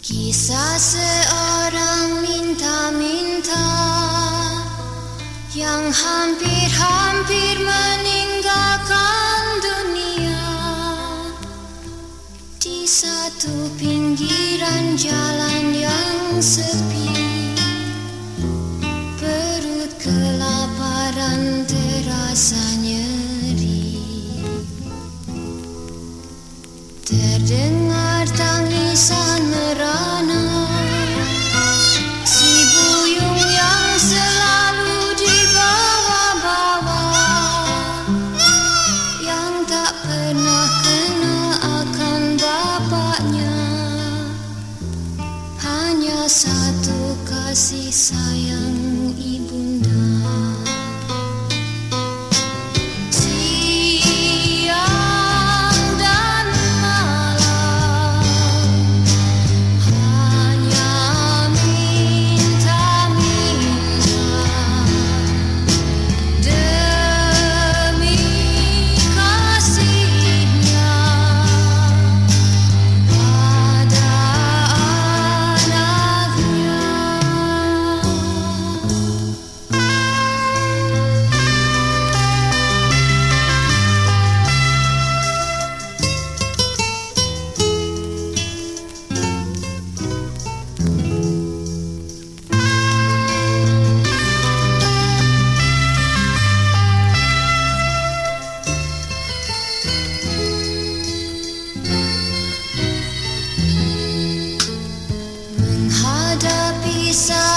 Kisah seorang minta-minta yang hampir-hampir meninggalkan dunia. Di satu pinggiran jalan yang sepi, perut kelaparan terasa nyeri. Terdengar tangisan merana si buyung yang selalu dibawa-bawa, yang tak pernah kena akan bapaknya. Hanya satu kasih sayang ibunda. Menghadapi